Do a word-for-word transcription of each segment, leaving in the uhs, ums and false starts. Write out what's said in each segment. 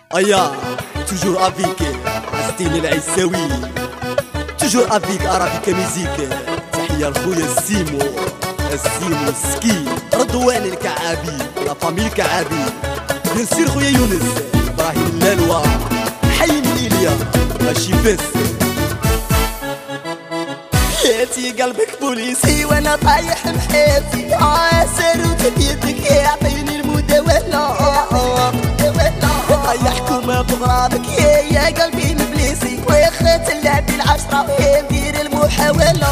Aya, toujours avec Style العيساوي toujours avec Arabica Musique. تحية لخويا السيمو السيمو سكي رضوان الكعابي لا فامي الكعابي بيان سير خويا يونس ابراهيم اللالوة حي من إيليا ماشي بس. حياتي قلبك بوليسي وانا طايح بحياتي عاسر وتبيتك يعطيني المداولة طايح حكومة بغرامك يا قلبي مبليسي ويخات اللعب العشرة وهي ندير المحاولة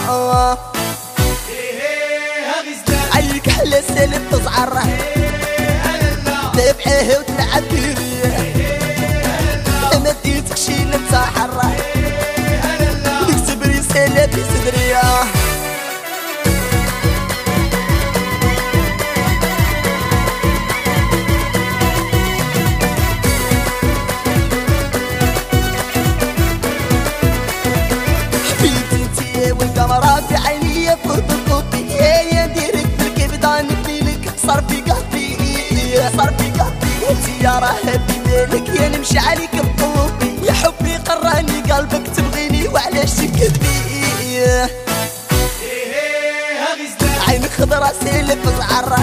عيك حلا السلم تزعر تبعيه وتلعب بيه ما ديتك شي نتسحر نكسب رسالة في صدري والقمرة في عيني فوت الطوطي يا نديرك بالكبدة نبنيلك صار في قهطي صار في قهطي انتي يا راهبي مالك يا نمشي عليك بطوطي يا حبي قراني قلبك تبغيني وعلاش تكذبي عينك خضرا سيلك زعرة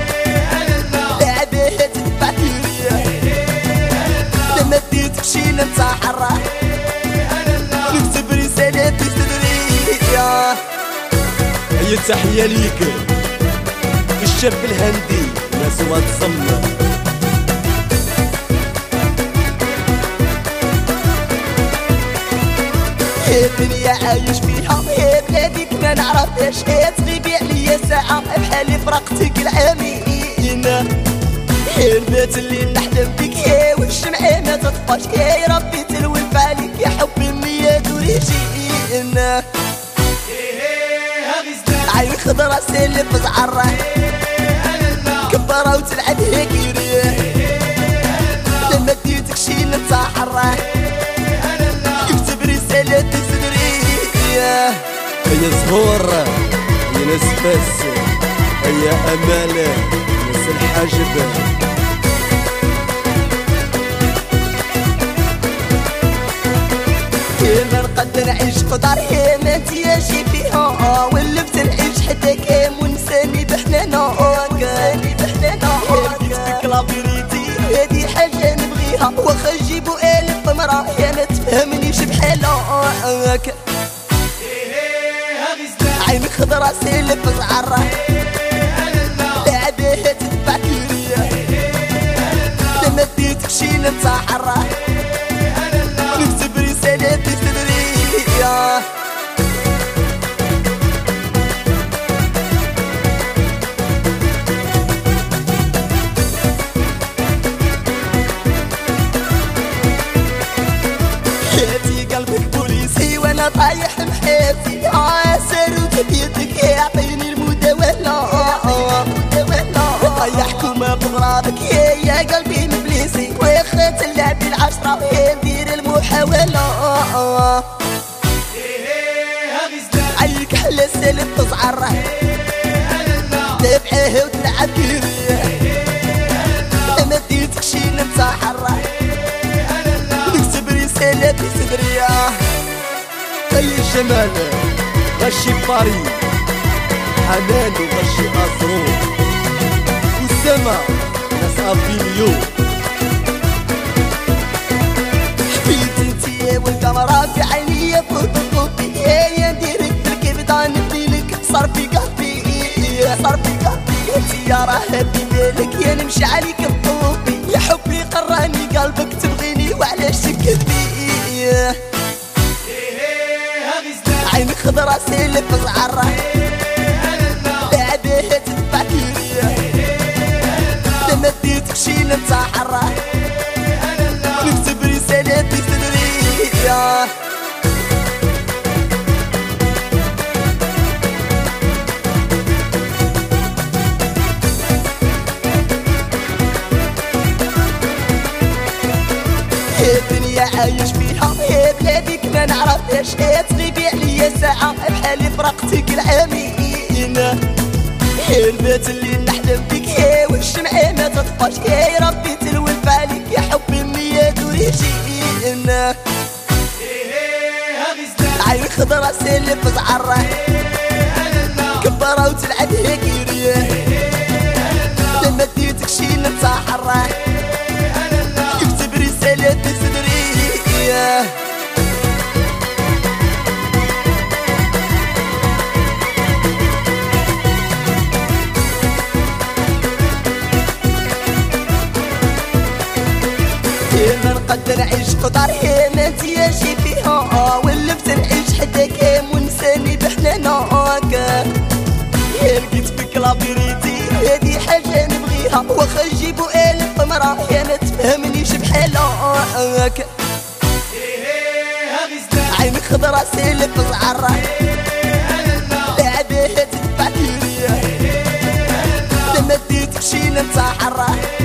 لعبها تدفع فيا لما ديتك شي نتسحر نكتب رسالة في صدري. هي تحية ليك الشاب الهندي ناس واتسمى هي الدنيا عايش فيها هي بلادك ما نعرفهاش هي تغيبي عليا ساعة بحالي فرقتك العامين هي البيت اللي نحلم بك هي والشمعة ما تطفاش يا ربي تلوي بالك يا حبي النية وريجينا عين خضرا سلف زعرة كبرة وتلعب هكيري لما ديتك شي نتسحر يكتب رسالة في صدري يا زهور يا ناس بس يا أمال ناس الحاجب كيما نقدر نعيش قدر هي ما نتياجي فيها واللي بتنعيش حتى كام ونساني بحنانا نساني بحنانا لقيتك لابيريتي هادي حاجة نبغيها واخا نجيبو ألف مرة يا ما تفهمنيش بحالها عينك خضرا سلف زعرة لعبها تدفع فيا لما ديتك شي نتسحر نكتب رسالة في صدري حياتي قلبك بوليسي وانا طايح بحياتي عاسر وتبيتك يعطيني المداولة طايح حكومة بغرامك يا قلبي مبليسي ويخات اللعب العشرة وهي ندير المحاولة عيك حلا السلم تزعر تبعيه وتلعب بيه ما ديتك شي نتسحر نكتب رسالة في صدري أي الجمال غشي باري حنان وغشي أزرو والسما ناس أبيليو حبيت انتي والقمرة في عيني فوت الطوطي يا نديرك بالكبدة نبنيلك صار في قهطي صار في قهطي انتي يا راهبي مالك يا نمشي عليك بطوطي يا حبي قراني قلبك تبغيني وعلاش تكذبي عينك خضرا سلف زعرة لعبها تدفع فيا لما ديتك شي نتسحر نكتب رسالة في صدري هي الدنيا عايش فيها هي بلادك ما نعرفهاش هي تغيبي عليا ساعة بحالي فرقتك العامين هي البيت اللي نحلم بك هي والشمعة ما تطفاش يا ربي تلوي بالك يا حبي تزعره كبره وتلعب هكيريه لما ديتك شي نتحره يكتب رسالة في صدري ما نقدر نعيش قدر هي ما نتياجي فيها ولفت نعيش حتى كام ونساني بحنانك يا لقيت فيك لابيريتي هادي حاجة نبغيها واخا نجيبو ألف مرة يا ما تفهمنيش بحالك عينك خضرا سالك زعرة لعبها تدفع تيريا لما ديتك شي نتحرى